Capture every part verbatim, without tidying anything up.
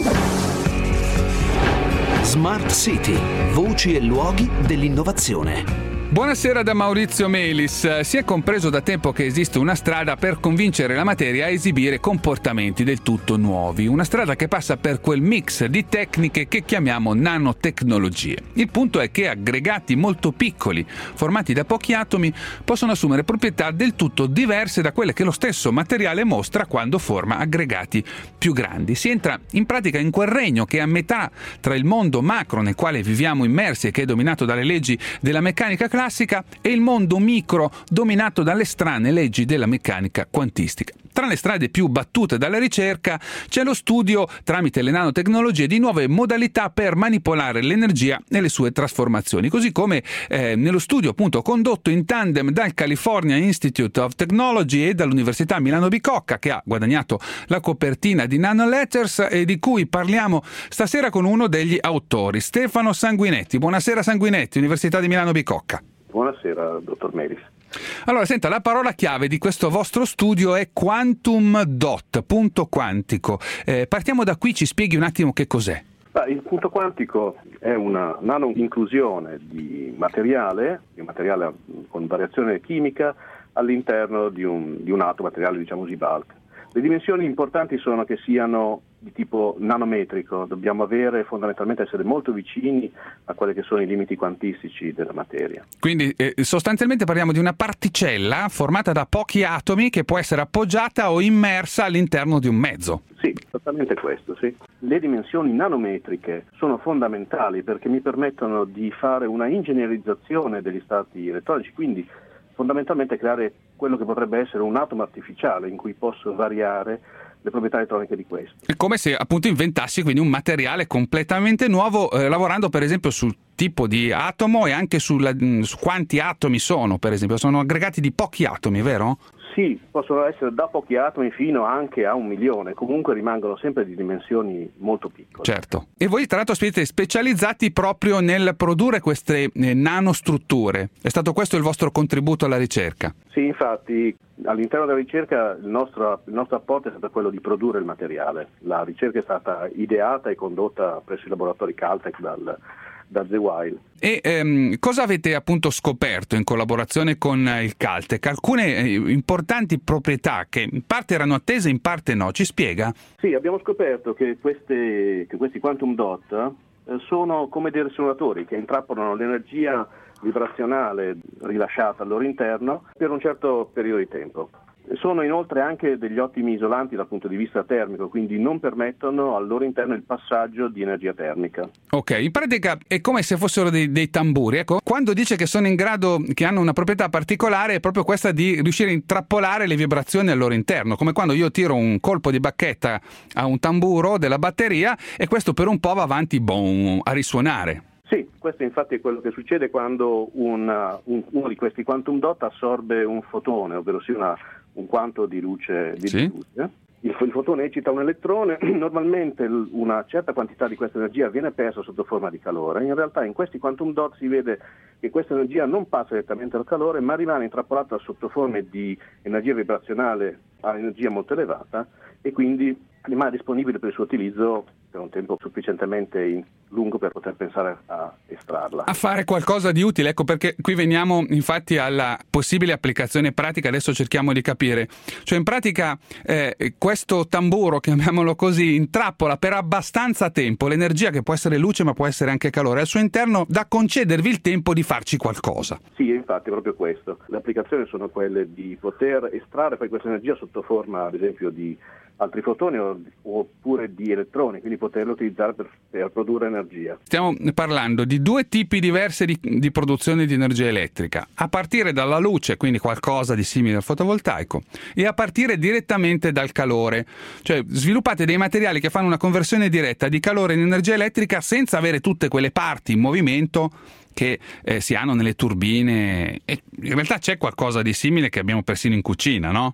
Smart City, voci e luoghi dell'innovazione. Buonasera da Maurizio Melis. Si è compreso da tempo che esiste una strada per convincere la materia a esibire comportamenti del tutto nuovi, una strada che passa per quel mix di tecniche che chiamiamo nanotecnologie. Il punto è che aggregati molto piccoli, formati da pochi atomi, possono assumere proprietà del tutto diverse da quelle che lo stesso materiale mostra quando forma aggregati più grandi. Si entra in pratica in quel regno che è a metà tra il mondo macro nel quale viviamo immersi e che è dominato dalle leggi della meccanica classica classica e il mondo micro dominato dalle strane leggi della meccanica quantistica. Tra le strade più battute dalla ricerca c'è lo studio, tramite le nanotecnologie, di nuove modalità per manipolare l'energia e le sue trasformazioni, così come eh, nello studio appunto condotto in tandem dal California Institute of Technology e dall'Università Milano Bicocca, che ha guadagnato la copertina di Nano Letters e di cui parliamo stasera con uno degli autori, Stefano Sanguinetti. Buonasera Sanguinetti, Università di Milano Bicocca. Buonasera, dottor Melis. Allora, senta, la parola chiave di questo vostro studio è quantum dot, punto quantico. Eh, partiamo da qui, ci spieghi un attimo che cos'è. Ah, il punto quantico è una nano-inclusione di materiale, di materiale con variazione chimica all'interno di un, di un atomo, materiale diciamo così bulk. Le dimensioni importanti sono che siano di tipo nanometrico, dobbiamo avere fondamentalmente essere molto vicini a quelli che sono i limiti quantistici della materia. Quindi eh, sostanzialmente parliamo di una particella formata da pochi atomi che può essere appoggiata o immersa all'interno di un mezzo. Sì, esattamente questo, sì. Le dimensioni nanometriche sono fondamentali perché mi permettono di fare una ingegnerizzazione degli stati elettronici, quindi fondamentalmente creare quello che potrebbe essere un atomo artificiale in cui posso variare le proprietà elettroniche di questo. È come se appunto inventassi quindi un materiale completamente nuovo, eh, lavorando per esempio sul tipo di atomo e anche sulla, su quanti atomi sono, per esempio. Sono aggregati di pochi atomi, vero? Sì, possono essere da pochi atomi fino anche a un milione, comunque rimangono sempre di dimensioni molto piccole. Certo. E voi tra l'altro siete specializzati proprio nel produrre queste eh, nanostrutture. È stato questo il vostro contributo alla ricerca? Sì, infatti all'interno della ricerca il nostro, il nostro apporto è stato quello di produrre il materiale. La ricerca è stata ideata e condotta presso i laboratori Caltech dal da The Wild. E ehm, cosa avete appunto scoperto in collaborazione con il Caltech? Alcune eh, importanti proprietà che in parte erano attese, in parte no. Ci spiega? Sì, abbiamo scoperto che, queste, che questi quantum dot eh, sono come dei risonanti che intrappolano l'energia vibrazionale rilasciata al loro interno per un certo periodo di tempo. Sono inoltre anche degli ottimi isolanti dal punto di vista termico, quindi non permettono al loro interno il passaggio di energia termica. Ok, in pratica è come se fossero dei, dei tamburi. Ecco, quando dice che sono in grado, che hanno una proprietà particolare, è proprio questa di riuscire a intrappolare le vibrazioni al loro interno, come quando io tiro un colpo di bacchetta a un tamburo della batteria e questo per un po' va avanti boom, a risuonare. Sì, questo infatti è quello che succede quando una, un, uno di questi quantum dot assorbe un fotone, ovvero sia una, un quanto di luce. Di sì. luce. Il, il fotone eccita un elettrone, normalmente una certa quantità di questa energia viene persa sotto forma di calore. In realtà in questi quantum dot si vede che questa energia non passa direttamente al calore, ma rimane intrappolata sotto forme di energia vibrazionale a energia molto elevata e quindi rimane disponibile per il suo utilizzo per un tempo sufficientemente lungo per poter pensare a estrarla. A fare qualcosa di utile, ecco perché qui veniamo infatti alla possibile applicazione pratica, adesso cerchiamo di capire. Cioè in pratica eh, questo tamburo, chiamiamolo così, intrappola per abbastanza tempo l'energia che può essere luce ma può essere anche calore al suo interno da concedervi il tempo di farci qualcosa. Sì, infatti è proprio questo. Le applicazioni sono quelle di poter estrarre poi questa energia sotto forma ad esempio di altri fotoni oppure di elettroni, quindi poterlo utilizzare per, per produrre energia. Stiamo parlando di due tipi diversi di, di produzione di energia elettrica, a partire dalla luce, quindi qualcosa di simile al fotovoltaico, e a partire direttamente dal calore. Cioè sviluppate dei materiali che fanno una conversione diretta di calore in energia elettrica senza avere tutte quelle parti in movimento che eh, si hanno nelle turbine, e in realtà c'è qualcosa di simile che abbiamo persino in cucina, no?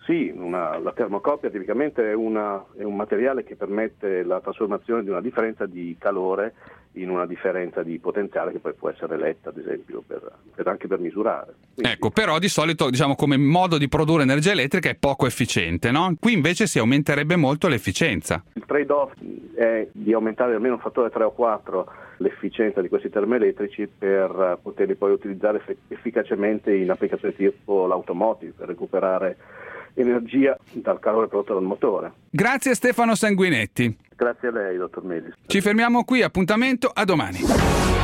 Sì, una, la termocopia tipicamente è, una, è un materiale che permette la trasformazione di una differenza di calore in una differenza di potenziale che poi può essere letta, ad esempio, per, per anche per misurare. Quindi, ecco, però di solito, diciamo, come modo di produrre energia elettrica è poco efficiente, no? Qui invece si aumenterebbe molto l'efficienza. Il trade-off è di aumentare almeno un fattore tre o quattro l'efficienza di questi termoelettrici per poterli poi utilizzare eff- efficacemente in applicazioni tipo l'automotive, per recuperare energia dal calore prodotto dal motore. Grazie Stefano Sanguinetti. Grazie a lei, dottor Melis. Ci fermiamo qui, appuntamento a domani.